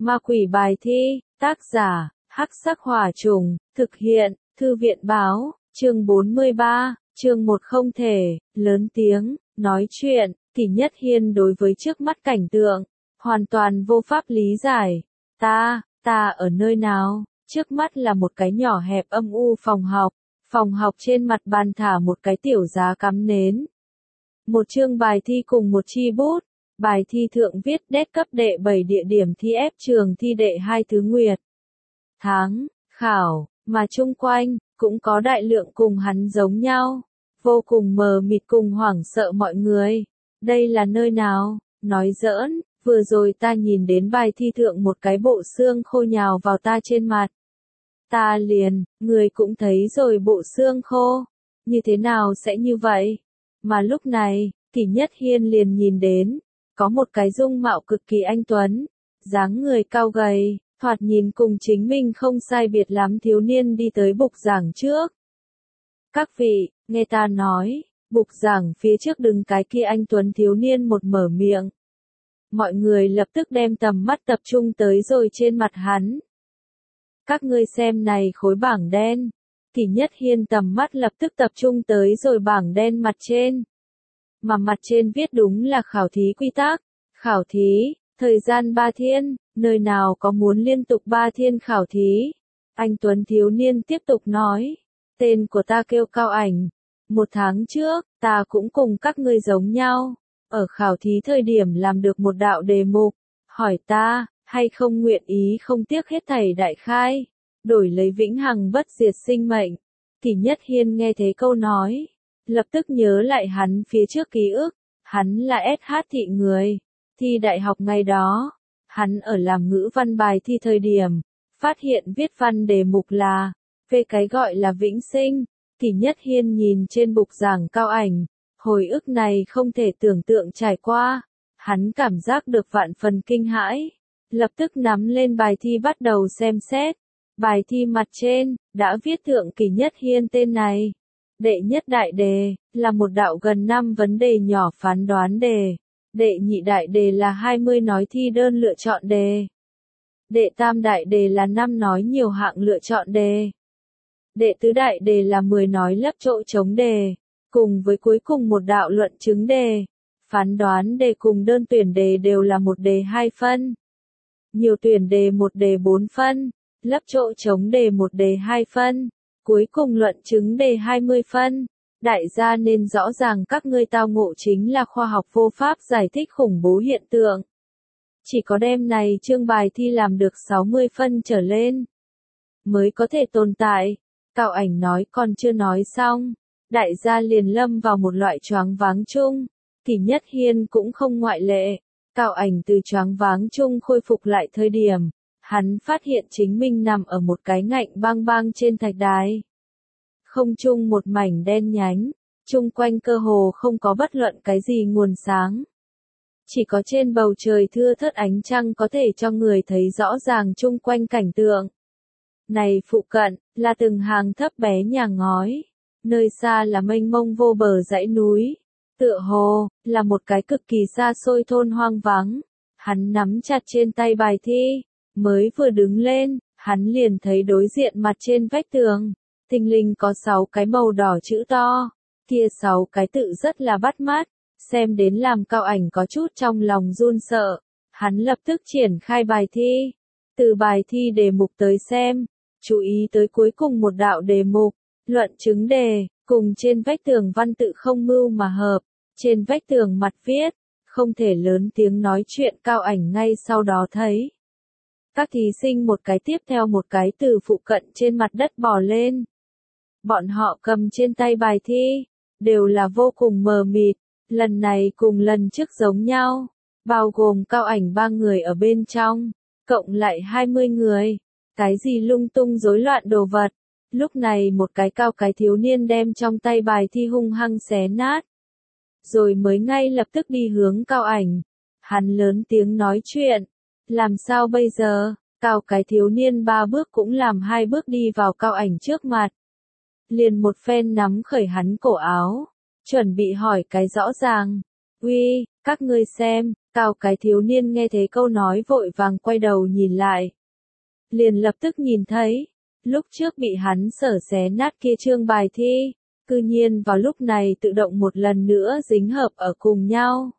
Ma quỷ bài thi, tác giả, Hắc Sắc Hỏa Trùng, thực hiện, Thư viện báo, chương 43, chương 1 không thể, lớn tiếng, nói chuyện, Kỷ Nhất Hiên đối với trước mắt cảnh tượng, hoàn toàn vô pháp lý giải. Ta ở nơi nào? Trước mắt là một cái nhỏ hẹp âm u phòng học trên mặt bàn thả một cái tiểu giá cắm nến. Một chương bài thi cùng một chi bút, bài thi thượng viết đét cấp đệ 7 địa điểm thi ép trường thi đệ 2 thứ nguyệt. Tháng, khảo, mà chung quanh, cũng có đại lượng cùng hắn giống nhau, vô cùng mờ mịt cùng hoảng sợ mọi người. Đây là nơi nào? Nói giỡn, vừa rồi ta nhìn đến bài thi thượng một cái bộ xương khô nhào vào ta trên mặt. Ta liền, người cũng thấy rồi bộ xương khô. Như thế nào sẽ như vậy? Mà lúc này, Kỷ Nhất Hiên liền nhìn đến, có một cái dung mạo cực kỳ anh tuấn, dáng người cao gầy, thoạt nhìn cùng chính mình không sai biệt lắm thiếu niên đi tới bục giảng trước. Các vị, nghe ta nói, bục giảng phía trước đứng cái kia anh tuấn thiếu niên một mở miệng. Mọi người lập tức đem tầm mắt tập trung tới rồi trên mặt hắn. Các ngươi xem này khối bảng đen. Kỷ Nhất Hiên tầm mắt lập tức tập trung tới rồi bảng đen mặt trên. Mà mặt trên viết đúng là khảo thí quy tắc. Khảo thí, thời gian 3 thiên, nơi nào có muốn liên tục 3 thiên khảo thí. Anh tuấn thiếu niên tiếp tục nói. Tên của ta kêu Cao Ảnh. 1 tháng trước, ta cũng cùng các ngươi giống nhau. Ở khảo thí thời điểm làm được một đạo đề mục. Hỏi ta, hay không nguyện ý không tiếc hết thảy đại khai. Đổi lấy vĩnh hằng bất diệt sinh mệnh. Kỷ Nhất Hiên nghe thế câu nói. Lập tức nhớ lại hắn phía trước ký ức. Hắn là SH thị người. Thi đại học ngày đó. Hắn ở làm ngữ văn bài thi thời điểm. Phát hiện viết văn đề mục là. Về cái gọi là vĩnh sinh. Kỷ Nhất Hiên nhìn trên bục giảng Cao Ảnh. Hồi ức này không thể tưởng tượng trải qua. Hắn cảm giác được vạn phần kinh hãi. Lập tức nắm lên bài thi bắt đầu xem xét. Bài thi mặt trên, đã viết thượng Kỷ Nhất Hiên tên này. Đệ nhất đại đề, là một đạo gần 5 vấn đề nhỏ phán đoán đề. Đệ nhị đại đề là 20 nói thi đơn lựa chọn đề. Đệ tam đại đề là 5 nói nhiều hạng lựa chọn đề. Đệ tứ đại đề là 10 nói lấp chỗ trống đề. Cùng với cuối cùng một đạo luận chứng đề. Phán đoán đề cùng đơn tuyển đề đều là một đề 2 phân. Nhiều tuyển đề một đề 4 phân. Lấp chỗ trống đề một đề 2 phân. Cuối cùng luận chứng đề 20 phân. Đại gia nên rõ ràng các ngươi tao ngộ chính là khoa học vô pháp giải thích khủng bố hiện tượng. Chỉ có đêm này chương bài thi làm được 60 phân trở lên. Mới có thể tồn tại. Cao Ảnh nói còn chưa nói xong. Đại gia liền lâm vào một loại choáng váng chung. Kỷ Nhất Hiên cũng không ngoại lệ. Cao Ảnh từ choáng váng chung khôi phục lại thời điểm. Hắn phát hiện chính mình nằm ở một cái ngạnh bang bang trên thạch đài. Không trung một mảnh đen nhánh. Chung quanh cơ hồ không có bất luận cái gì nguồn sáng. Chỉ có trên bầu trời thưa thớt ánh trăng có thể cho người thấy rõ ràng chung quanh cảnh tượng. Này phụ cận, là từng hàng thấp bé nhà ngói. Nơi xa là mênh mông vô bờ dãy núi. Tựa hồ, là một cái cực kỳ xa xôi thôn hoang vắng. Hắn nắm chặt trên tay bài thi. Mới vừa đứng lên, hắn liền thấy đối diện mặt trên vách tường. Thình lình có 6 cái màu đỏ chữ to. Kia 6 cái tự rất là bắt mắt. Xem đến làm Cao Ảnh có chút trong lòng run sợ. Hắn lập tức triển khai bài thi. Từ bài thi đề mục tới xem. Chú ý tới cuối cùng một đạo đề mục. Luận chứng đề, cùng trên vách tường văn tự không mưu mà hợp. Trên vách tường mặt viết. Không thể lớn tiếng nói chuyện. Cao Ảnh ngay sau đó thấy. Các thí sinh một cái tiếp theo một cái từ phụ cận trên mặt đất bò lên. Bọn họ cầm trên tay bài thi. Đều là vô cùng mờ mịt. Lần này cùng lần trước giống nhau. Bao gồm Cao Ảnh 3 người ở bên trong. Cộng lại 20 người. Cái gì lung tung rối loạn đồ vật. Lúc này một cái cao cái thiếu niên đem trong tay bài thi hung hăng xé nát. Rồi mới ngay lập tức đi hướng Cao Ảnh. Hắn lớn tiếng nói chuyện. Làm sao bây giờ? Cao cái thiếu niên 3 bước cũng làm 2 bước đi vào Cao Ảnh trước mặt. Liền một phen nắm khởi hắn cổ áo. Chuẩn bị hỏi cái rõ ràng. Uy, các ngươi xem, Cao cái thiếu niên nghe thấy câu nói vội vàng quay đầu nhìn lại. Liền lập tức nhìn thấy, lúc trước bị hắn sở xé nát kia chương bài thi, cư nhiên vào lúc này tự động một lần nữa dính hợp ở cùng nhau.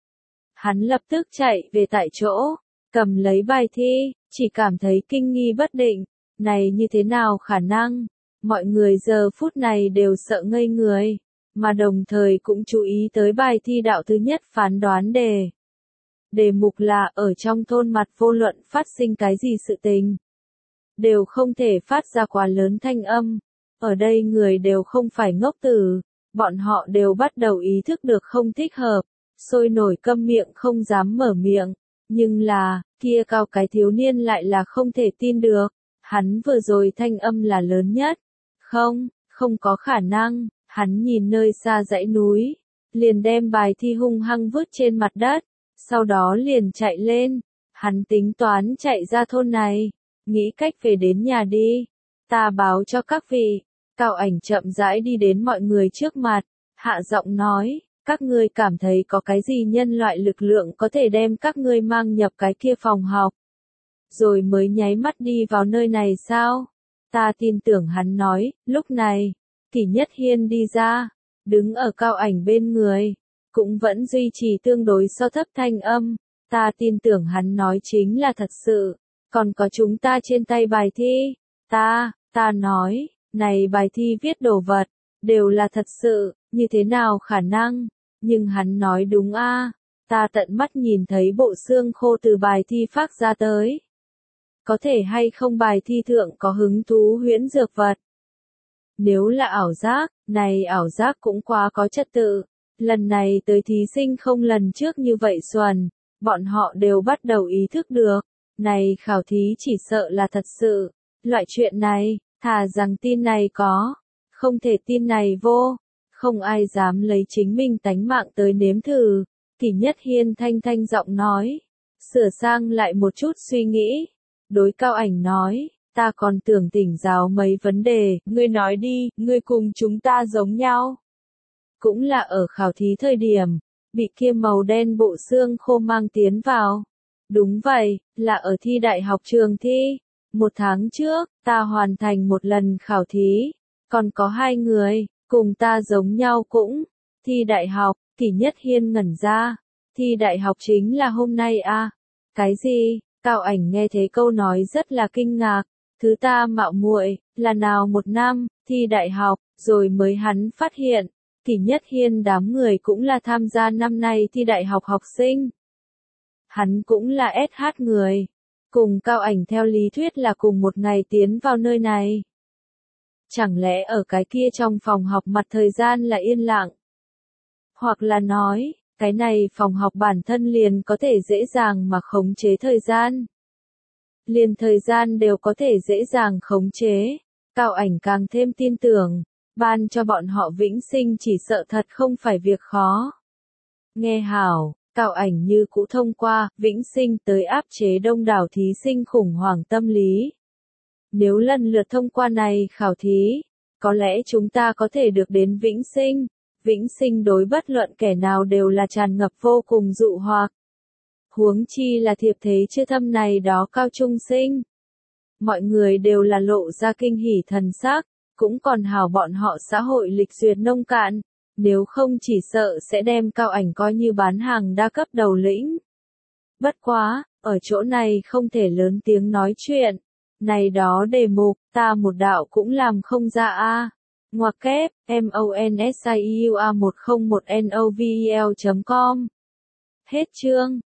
Hắn lập tức chạy về tại chỗ, cầm lấy bài thi, chỉ cảm thấy kinh nghi bất định, này như thế nào khả năng, mọi người giờ phút này đều sợ ngây người, mà đồng thời cũng chú ý tới bài thi đạo thứ nhất phán đoán đề. Đề mục là ở trong thôn mặt vô luận phát sinh cái gì sự tình, đều không thể phát ra quá lớn thanh âm. Ở đây người đều không phải ngốc tử, bọn họ đều bắt đầu ý thức được không thích hợp, sôi nổi câm miệng không dám mở miệng. Nhưng là, kia Cao cái thiếu niên lại là không thể tin được, hắn vừa rồi thanh âm là lớn nhất. Không có khả năng, hắn nhìn nơi xa dãy núi, liền đem bài thi hung hăng vứt trên mặt đất, sau đó liền chạy lên, hắn tính toán chạy ra thôn này, nghĩ cách về đến nhà đi, ta báo cho các vị. Cao Ảnh chậm rãi đi đến mọi người trước mặt, hạ giọng nói, các ngươi cảm thấy có cái gì nhân loại lực lượng có thể đem các ngươi mang nhập cái kia phòng học, rồi mới nháy mắt đi vào nơi này sao? Ta tin tưởng hắn nói, lúc này, Kỷ Nhất Hiên đi ra, đứng ở Cao Ảnh bên người, cũng vẫn duy trì tương đối so thấp thanh âm, ta tin tưởng hắn nói chính là thật sự, còn có chúng ta trên tay bài thi, ta nói, này bài thi viết đồ vật, đều là thật sự, như thế nào khả năng, nhưng hắn nói đúng a, ta tận mắt nhìn thấy bộ xương khô từ bài thi phát ra tới. Có thể hay không bài thi thượng có hứng thú huyễn dược vật. Nếu là ảo giác, này ảo giác cũng quá có trật tự. Lần này tới thí sinh không lần trước như vậy xuẩn, bọn họ đều bắt đầu ý thức được. Này khảo thí chỉ sợ là thật sự. Loại chuyện này, thà rằng tin này có, không thể tin này vô. Không ai dám lấy chính mình tánh mạng tới nếm thử. Kỷ Nhất Hiên thanh thanh giọng nói. Sửa sang lại một chút suy nghĩ. Đối Cao Ảnh nói, ta còn tưởng thỉnh giáo mấy vấn đề, ngươi nói đi, ngươi cùng chúng ta giống nhau. Cũng là ở khảo thí thời điểm, bị kia màu đen bộ xương khô mang tiến vào. Đúng vậy, là ở thi đại học trường thi. 1 tháng trước, ta hoàn thành một lần khảo thí. Còn có 2 người, cùng ta giống nhau cũng. Thi đại học, Kỷ Nhất Hiên ngẩn ra. Thi đại học chính là hôm nay à? Cái gì? Cao Ảnh nghe thấy câu nói rất là kinh ngạc, thứ ta mạo muội, là nào 1 năm, thi đại học, rồi mới hắn phát hiện, Kỷ Nhất Hiên đám người cũng là tham gia năm nay thi đại học học sinh. Hắn cũng là SH người, cùng Cao Ảnh theo lý thuyết là cùng một ngày tiến vào nơi này. Chẳng lẽ ở cái kia trong phòng học mặt thời gian là yên lặng? Hoặc là nói, cái này phòng học bản thân liền có thể dễ dàng mà khống chế thời gian. Liền thời gian đều có thể dễ dàng khống chế. Cao Ảnh càng thêm tin tưởng, ban cho bọn họ vĩnh sinh chỉ sợ thật không phải việc khó. Nghe hảo, Cao Ảnh như cũ thông qua vĩnh sinh tới áp chế đông đảo thí sinh khủng hoảng tâm lý. Nếu lần lượt thông qua này khảo thí, có lẽ chúng ta có thể được đến vĩnh sinh. Vĩnh sinh đối bất luận kẻ nào đều là tràn ngập vô cùng dụ hoặc. Huống chi là thiệp thế chưa thâm này đó cao trung sinh. Mọi người đều là lộ ra kinh hỉ thần sắc, cũng còn hảo bọn họ xã hội lịch duyệt nông cạn, nếu không chỉ sợ sẽ đem Cao Ảnh coi như bán hàng đa cấp đầu lĩnh. Bất quá, ở chỗ này không thể lớn tiếng nói chuyện. Này đó đề mục, ta một đạo cũng làm không ra a. Ngoặc kép, MONSIUA101NOVEL.com. Hết chương.